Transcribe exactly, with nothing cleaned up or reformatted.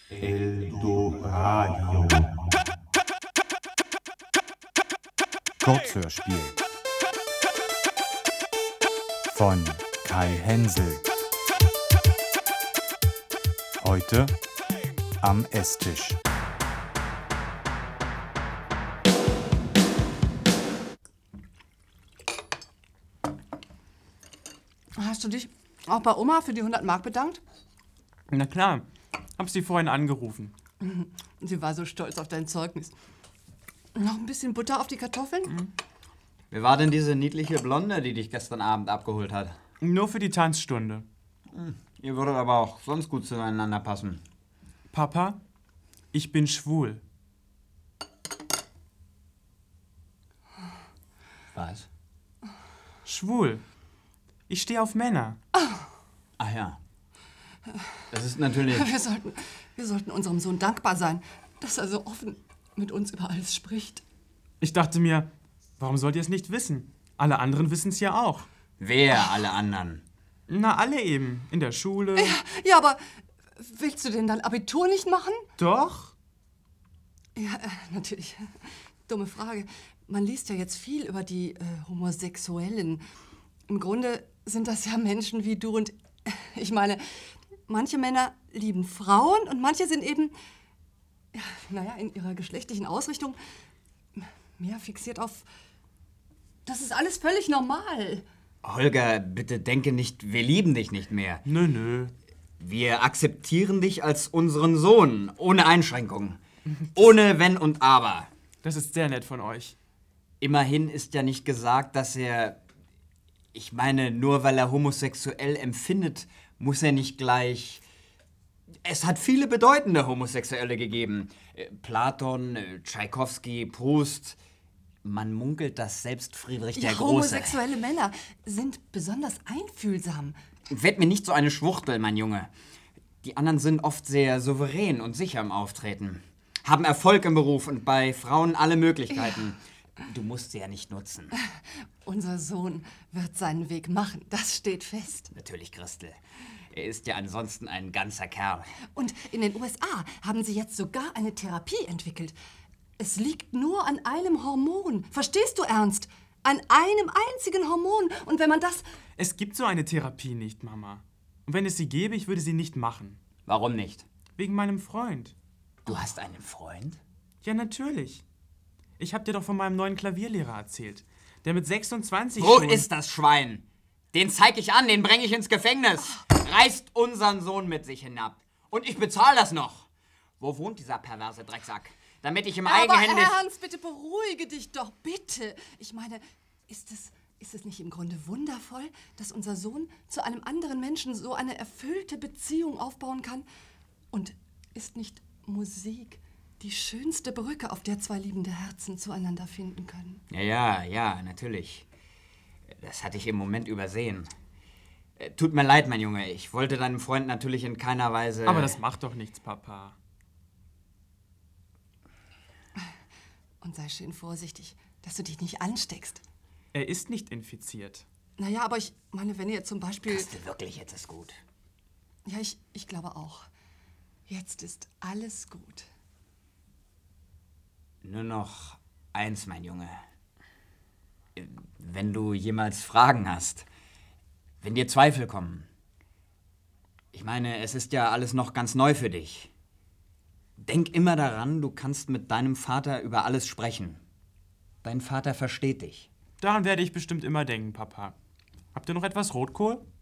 Eldoradio. Kurzhörspiel von Kai Hensel. Heute am Esstisch. Hast du dich auch bei Oma für die hundert Mark bedankt? Na klar, hab sie vorhin angerufen. Sie war so stolz auf dein Zeugnis. Noch ein bisschen Butter auf die Kartoffeln? Mhm. Wer war denn diese niedliche Blonde, die dich gestern Abend abgeholt hat? Nur für die Tanzstunde. Hm, ihr würdet aber auch sonst gut zueinander passen. Papa, ich bin schwul. Was? Schwul. Ich stehe auf Männer. Ach ja. Das ist natürlich... Wir sollten, wir sollten unserem Sohn dankbar sein, dass er so offen mit uns über alles spricht. Ich dachte mir, warum sollt ihr es nicht wissen? Alle anderen wissen es ja auch. Wer alle anderen? Na, alle eben. In der Schule. Ja, ja, aber willst du denn dein Abitur nicht machen? Doch. Ja, äh, natürlich. Dumme Frage. Man liest ja jetzt viel über die äh, Homosexuellen. Im Grunde sind das ja Menschen wie du und ich meine, manche Männer lieben Frauen und manche sind eben, ja, naja, in ihrer geschlechtlichen Ausrichtung mehr fixiert auf, das ist alles völlig normal. Holger, bitte denke nicht, wir lieben dich nicht mehr. Nö, nö. Wir akzeptieren dich als unseren Sohn, ohne Einschränkung. Ohne Wenn und Aber. Das ist sehr nett von euch. Immerhin ist ja nicht gesagt, dass er... Ich meine, nur weil er homosexuell empfindet, muss er nicht gleich... Es hat viele bedeutende Homosexuelle gegeben. Äh, Platon, äh, Tschaikowski, Proust. Man munkelt, dass selbst Friedrich der Ja, Große... homosexuelle Männer sind besonders einfühlsam. Werd mir nicht so eine Schwuchtel, mein Junge. Die anderen sind oft sehr souverän und sicher im Auftreten. Haben Erfolg im Beruf und bei Frauen alle Möglichkeiten. Ja. Du musst sie ja nicht nutzen. Unser Sohn wird seinen Weg machen, das steht fest. Natürlich, Christel. Er ist ja ansonsten ein ganzer Kerl. Und in den U S A haben sie jetzt sogar eine Therapie entwickelt. Es liegt nur an einem Hormon. Verstehst du, Ernst? An einem einzigen Hormon. Und wenn man das... Es gibt so eine Therapie nicht, Mama. Und wenn es sie gäbe, ich würde sie nicht machen. Warum nicht? Wegen meinem Freund. Du hast einen Freund? Ja, natürlich. Ich hab dir doch von meinem neuen Klavierlehrer erzählt. Der mit sechsundzwanzig Wo schon... ist das Schwein? Den zeig ich an, den bring ich ins Gefängnis. Reißt unseren Sohn mit sich hinab. Und ich bezahle das noch. Wo wohnt dieser perverse Drecksack? Damit ich ihm eigenhändig... Aber Ernst, bitte beruhige dich doch, bitte. Ich meine, ist es, ist es nicht im Grunde wundervoll, dass unser Sohn zu einem anderen Menschen so eine erfüllte Beziehung aufbauen kann? Und ist nicht Musik die schönste Brücke, auf der zwei liebende Herzen zueinander finden können? Ja, ja, ja, natürlich. Das hatte ich im Moment übersehen. Tut mir leid, mein Junge. Ich wollte deinem Freund natürlich in keiner Weise... Aber das macht doch nichts, Papa. Und sei schön vorsichtig, dass du dich nicht ansteckst. Er ist nicht infiziert. Naja, aber ich meine, wenn ihr zum Beispiel... Christel, wirklich, jetzt ist gut. Ja, ich, ich glaube auch. Jetzt ist alles gut. Nur noch eins, mein Junge. Wenn du jemals Fragen hast, wenn dir Zweifel kommen. Ich meine, es ist ja alles noch ganz neu für dich. Denk immer daran, du kannst mit deinem Vater über alles sprechen. Dein Vater versteht dich. Daran werde ich bestimmt immer denken, Papa. Habt ihr noch etwas Rotkohl?